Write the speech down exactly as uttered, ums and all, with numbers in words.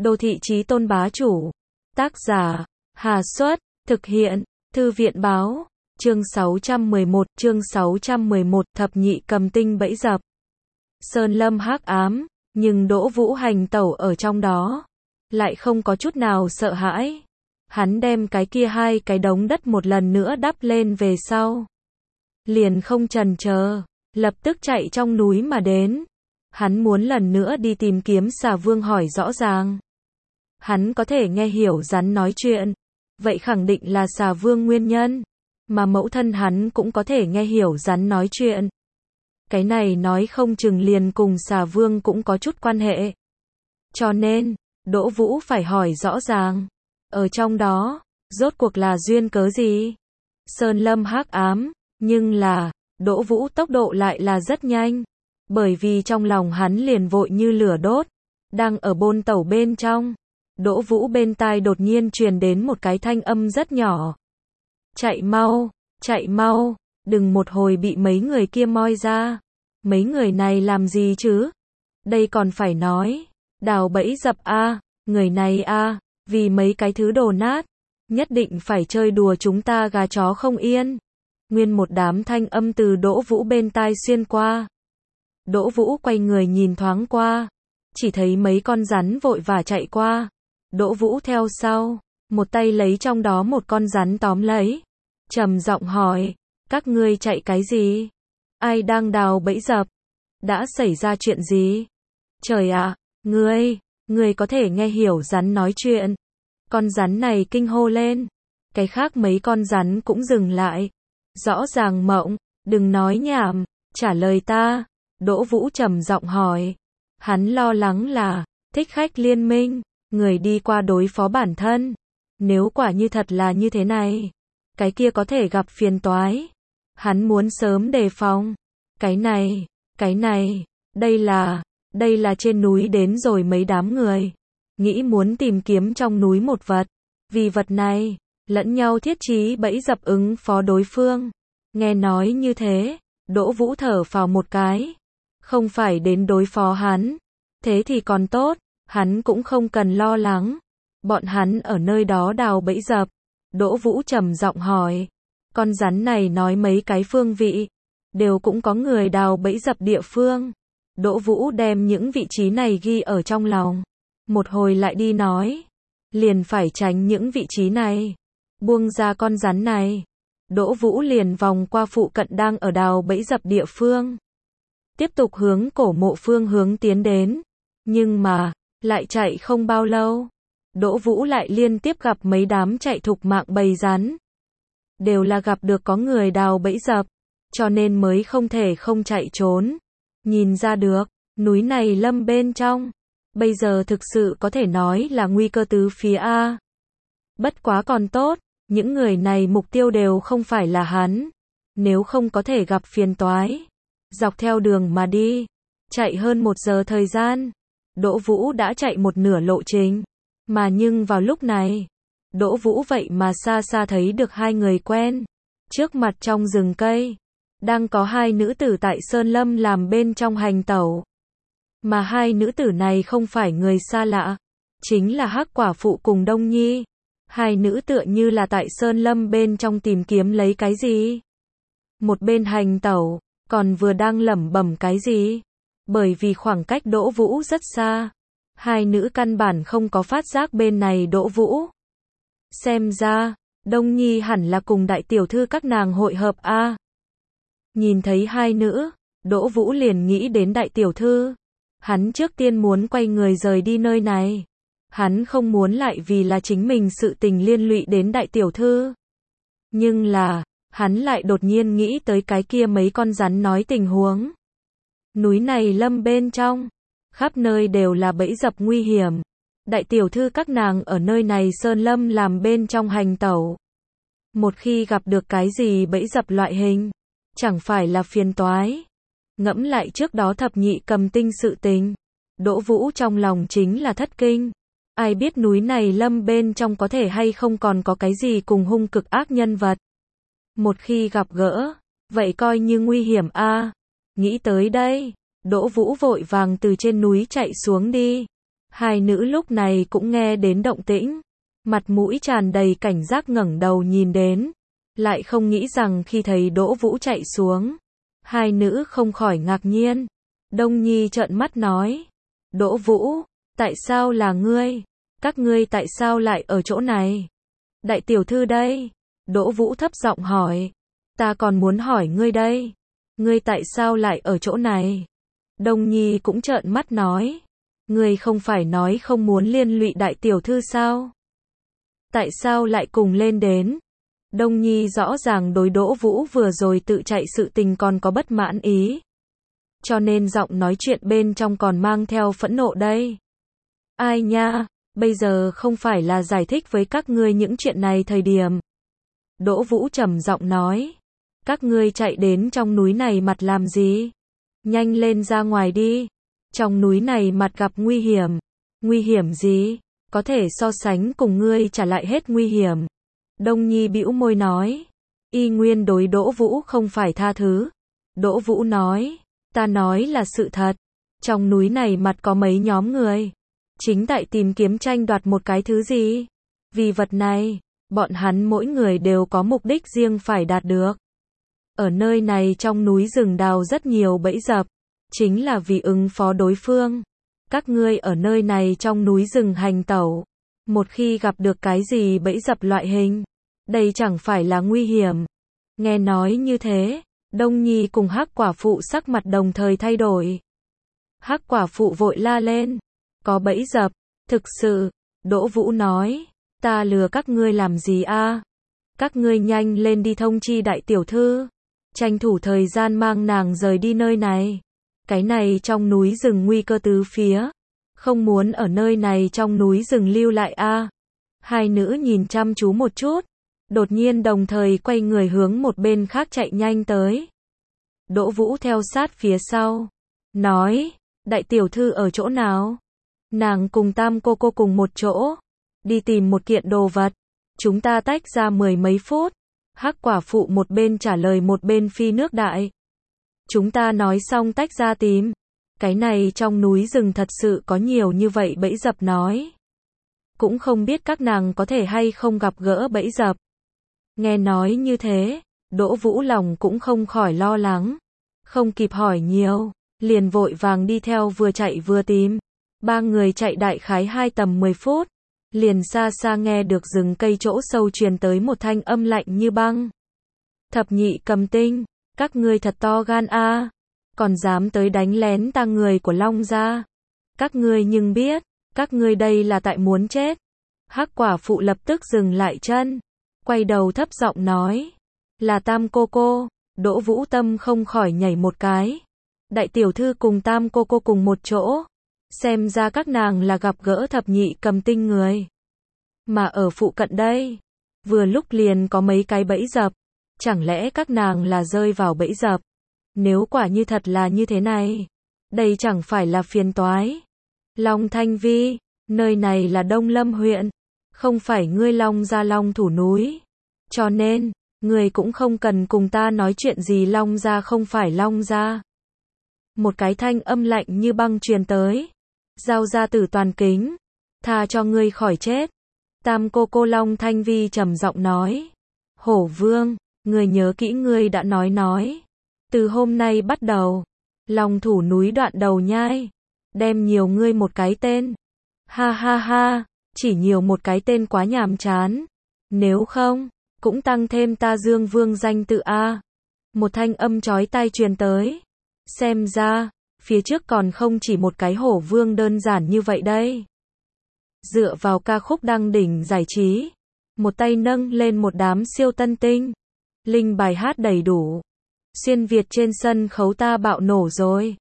Đô thị chí tôn bá chủ. Tác giả, Hà Xuất, thực hiện, Thư viện báo, chương sáu trăm mười một, chương sáu trăm mười một, thập nhị cầm tinh bẫy dập. Sơn lâm hắc ám, nhưng Đỗ Vũ hành tẩu ở trong đó, lại không có chút nào sợ hãi. Hắn đem cái kia hai cái đống đất một lần nữa đắp lên về sau. Liền không chần chờ, lập tức chạy trong núi mà đến. Hắn muốn lần nữa đi tìm kiếm Xà Vương hỏi rõ ràng. Hắn có thể nghe hiểu rắn nói chuyện, vậy khẳng định là Xà Vương nguyên nhân, mà mẫu thân hắn cũng có thể nghe hiểu rắn nói chuyện. Cái này nói không chừng liền cùng Xà Vương cũng có chút quan hệ. Cho nên, Đỗ Vũ phải hỏi rõ ràng, ở trong đó, rốt cuộc là duyên cớ gì? Sơn lâm hắc ám, nhưng là, Đỗ Vũ tốc độ lại là rất nhanh, bởi vì trong lòng hắn liền vội như lửa đốt, đang ở bôn tẩu bên trong. Đỗ Vũ bên tai đột nhiên truyền đến một cái thanh âm rất nhỏ. Chạy mau, chạy mau, đừng một hồi bị mấy người kia moi ra. Mấy người này làm gì chứ? Đây còn phải nói, đào bẫy dập a, người này a, vì mấy cái thứ đồ nát, nhất định phải chơi đùa chúng ta gà chó không yên. Nguyên một đám thanh âm từ Đỗ Vũ bên tai xuyên qua. Đỗ Vũ quay người nhìn thoáng qua, chỉ thấy mấy con rắn vội vã chạy qua. Đỗ Vũ theo sau, một tay lấy trong đó một con rắn tóm lấy, trầm giọng hỏi, các ngươi chạy cái gì? Ai đang đào bẫy dập? Đã xảy ra chuyện gì? Trời ạ, ngươi, ngươi có thể nghe hiểu rắn nói chuyện. Con rắn này kinh hô lên, cái khác mấy con rắn cũng dừng lại. Rõ ràng mộng, đừng nói nhảm, trả lời ta. Đỗ Vũ trầm giọng hỏi, hắn lo lắng là, thích khách liên minh, người đi qua đối phó bản thân. Nếu quả như thật là như thế này, cái kia có thể gặp phiền toái. Hắn muốn sớm đề phòng. Cái này, cái này, đây là, đây là trên núi đến rồi mấy đám người. Nghĩ muốn tìm kiếm trong núi một vật. Vì vật này, lẫn nhau thiết trí bẫy dập ứng phó đối phương. Nghe nói như thế, Đỗ Vũ thở phào một cái. Không phải đến đối phó hắn. Thế thì còn tốt, hắn cũng không cần lo lắng. Bọn hắn ở nơi đó đào bẫy dập. Đỗ Vũ trầm giọng hỏi. Con rắn này nói mấy cái phương vị, đều cũng có người đào bẫy dập địa phương. Đỗ Vũ đem những vị trí này ghi ở trong lòng. Một hồi lại đi nói, liền phải tránh những vị trí này. Buông ra con rắn này. Đỗ Vũ liền vòng qua phụ cận đang ở đào bẫy dập địa phương. Tiếp tục hướng cổ mộ phương hướng tiến đến. Nhưng mà, lại chạy không bao lâu. Đỗ Vũ lại liên tiếp gặp mấy đám chạy thục mạng bầy rắn. Đều là gặp được có người đào bẫy dập, cho nên mới không thể không chạy trốn. Nhìn ra được, núi này lâm bên trong, bây giờ thực sự có thể nói là nguy cơ tứ phía A. Bất quá còn tốt, những người này mục tiêu đều không phải là hắn. Nếu không có thể gặp phiền toái, dọc theo đường mà đi, chạy hơn một giờ thời gian, Đỗ Vũ đã chạy một nửa lộ trình. Mà nhưng vào lúc này, Đỗ Vũ vậy mà xa xa thấy được hai người quen. Trước mặt trong rừng cây, đang có hai nữ tử tại sơn lâm làm bên trong hành tẩu. Mà hai nữ tử này không phải người xa lạ, chính là Hắc Quả Phụ cùng Đông Nhi. Hai nữ tựa như là tại sơn lâm bên trong tìm kiếm lấy cái gì. Một bên hành tẩu, còn vừa đang lẩm bẩm cái gì. Bởi vì khoảng cách Đỗ Vũ rất xa, hai nữ căn bản không có phát giác bên này Đỗ Vũ. Xem ra, Đông Nhi hẳn là cùng đại tiểu thư các nàng hội hợp a. Nhìn thấy hai nữ, Đỗ Vũ liền nghĩ đến đại tiểu thư. Hắn trước tiên muốn quay người rời đi nơi này. Hắn không muốn lại vì là chính mình sự tình liên lụy đến đại tiểu thư. Nhưng là, hắn lại đột nhiên nghĩ tới cái kia mấy con rắn nói tình huống. Núi này lâm bên trong, khắp nơi đều là bẫy dập nguy hiểm. Đại tiểu thư các nàng ở nơi này sơn lâm làm bên trong hành tẩu. Một khi gặp được cái gì bẫy dập loại hình, chẳng phải là phiền toái. Ngẫm lại trước đó thập nhị cầm tinh sự tình, Đỗ Vũ trong lòng chính là thất kinh. Ai biết núi này lâm bên trong có thể hay không còn có cái gì cùng hung cực ác nhân vật. Một khi gặp gỡ, vậy coi như nguy hiểm a. Nghĩ tới đây, Đỗ Vũ vội vàng từ trên núi chạy xuống đi. Hai nữ lúc này cũng nghe đến động tĩnh, mặt mũi tràn đầy cảnh giác ngẩng đầu nhìn đến, lại không nghĩ rằng khi thấy Đỗ Vũ chạy xuống, hai nữ không khỏi ngạc nhiên. Đông Nhi trợn mắt nói, Đỗ Vũ, tại sao là ngươi? Các ngươi tại sao lại ở chỗ này? Đại tiểu thư đây. Đỗ Vũ thấp giọng hỏi, ta còn muốn hỏi ngươi đây. Ngươi tại sao lại ở chỗ này? Đông Nhi cũng trợn mắt nói, ngươi không phải nói không muốn liên lụy đại tiểu thư sao? Tại sao lại cùng lên đến? Đông Nhi rõ ràng đối Đỗ Vũ vừa rồi tự chạy sự tình còn có bất mãn ý, cho nên giọng nói chuyện bên trong còn mang theo phẫn nộ đây. Ai nha, bây giờ không phải là giải thích với các ngươi những chuyện này thời điểm. Đỗ Vũ trầm giọng nói, các ngươi chạy đến trong núi này mặt làm gì? Nhanh lên ra ngoài đi. Trong núi này mặt gặp nguy hiểm. Nguy hiểm gì? Có thể so sánh cùng ngươi trả lại hết nguy hiểm. Đông Nhi bĩu môi nói, y nguyên đối Đỗ Vũ không phải tha thứ. Đỗ Vũ nói, ta nói là sự thật. Trong núi này mặt có mấy nhóm người, chính tại tìm kiếm tranh đoạt một cái thứ gì. Vì vật này, bọn hắn mỗi người đều có mục đích riêng phải đạt được. Ở nơi này trong núi rừng đào rất nhiều bẫy dập, chính là vì ứng phó đối phương. Các ngươi ở nơi này trong núi rừng hành tẩu, một khi gặp được cái gì bẫy dập loại hình, đây chẳng phải là nguy hiểm. Nghe nói như thế, Đông Nhi cùng Hắc quả phụ sắc mặt đồng thời thay đổi. Hắc quả phụ vội la lên, có bẫy dập, thực sự. Đỗ Vũ nói, ta lừa các ngươi làm gì a? Các ngươi nhanh lên đi thông chi đại tiểu thư, tranh thủ thời gian mang nàng rời đi nơi này. Cái này trong núi rừng nguy cơ tứ phía, không muốn ở nơi này trong núi rừng lưu lại a. Hai nữ nhìn chăm chú một chút, đột nhiên đồng thời quay người hướng một bên khác chạy nhanh tới. Đỗ Vũ theo sát phía sau, nói, đại tiểu thư ở chỗ nào? Nàng cùng Tam cô cô cùng một chỗ, đi tìm một kiện đồ vật, chúng ta tách ra mười mấy phút. Hắc quả phụ một bên trả lời một bên phi nước đại. Chúng ta nói xong tách ra tìm. Cái này trong núi rừng thật sự có nhiều như vậy bẫy dập nói. Cũng không biết các nàng có thể hay không gặp gỡ bẫy dập. Nghe nói như thế, Đỗ Vũ lòng cũng không khỏi lo lắng. Không kịp hỏi nhiều, liền vội vàng đi theo vừa chạy vừa tìm. Ba người chạy đại khái hai tầm mười phút. Liền xa xa nghe được rừng cây chỗ sâu truyền tới một thanh âm lạnh như băng. Thập nhị cầm tinh, các ngươi thật to gan a, còn dám tới đánh lén ta người của Long gia. Các ngươi nhưng biết, các ngươi đây là tại muốn chết. Hắc quả phụ lập tức dừng lại chân, quay đầu thấp giọng nói, là Tam cô cô. Đỗ Vũ tâm không khỏi nhảy một cái. Đại tiểu thư cùng Tam cô cô cùng một chỗ, xem ra các nàng là gặp gỡ thập nhị cầm tinh người. Mà ở phụ cận đây, vừa lúc liền có mấy cái bẫy dập, chẳng lẽ các nàng là rơi vào bẫy dập? Nếu quả như thật là như thế này, đây chẳng phải là phiền toái. Long Thanh Vi, nơi này là Đông Lâm huyện, không phải ngươi Long gia Long thủ núi. Cho nên, ngươi cũng không cần cùng ta nói chuyện gì Long gia không phải Long gia. Một cái thanh âm lạnh như băng truyền tới. Giao gia tử toàn kính, tha cho ngươi khỏi chết. Tam cô cô Long Thanh Vi trầm giọng nói, Hổ Vương, ngươi nhớ kỹ ngươi đã nói nói. Từ hôm nay bắt đầu, Long thủ núi đoạn đầu nhai, đem nhiều ngươi một cái tên. Ha ha ha, chỉ nhiều một cái tên quá nhàm chán. Nếu không, cũng tăng thêm ta Dương Vương danh tự a. Một thanh âm chói tai truyền tới. Xem ra, phía trước còn không chỉ một cái Hổ Vương đơn giản như vậy đây. Dựa vào ca khúc đăng đỉnh giải trí, một tay nâng lên một đám siêu tân tinh, linh bài hát đầy đủ. Xuyên Việt trên sân khấu ta bạo nổ rồi.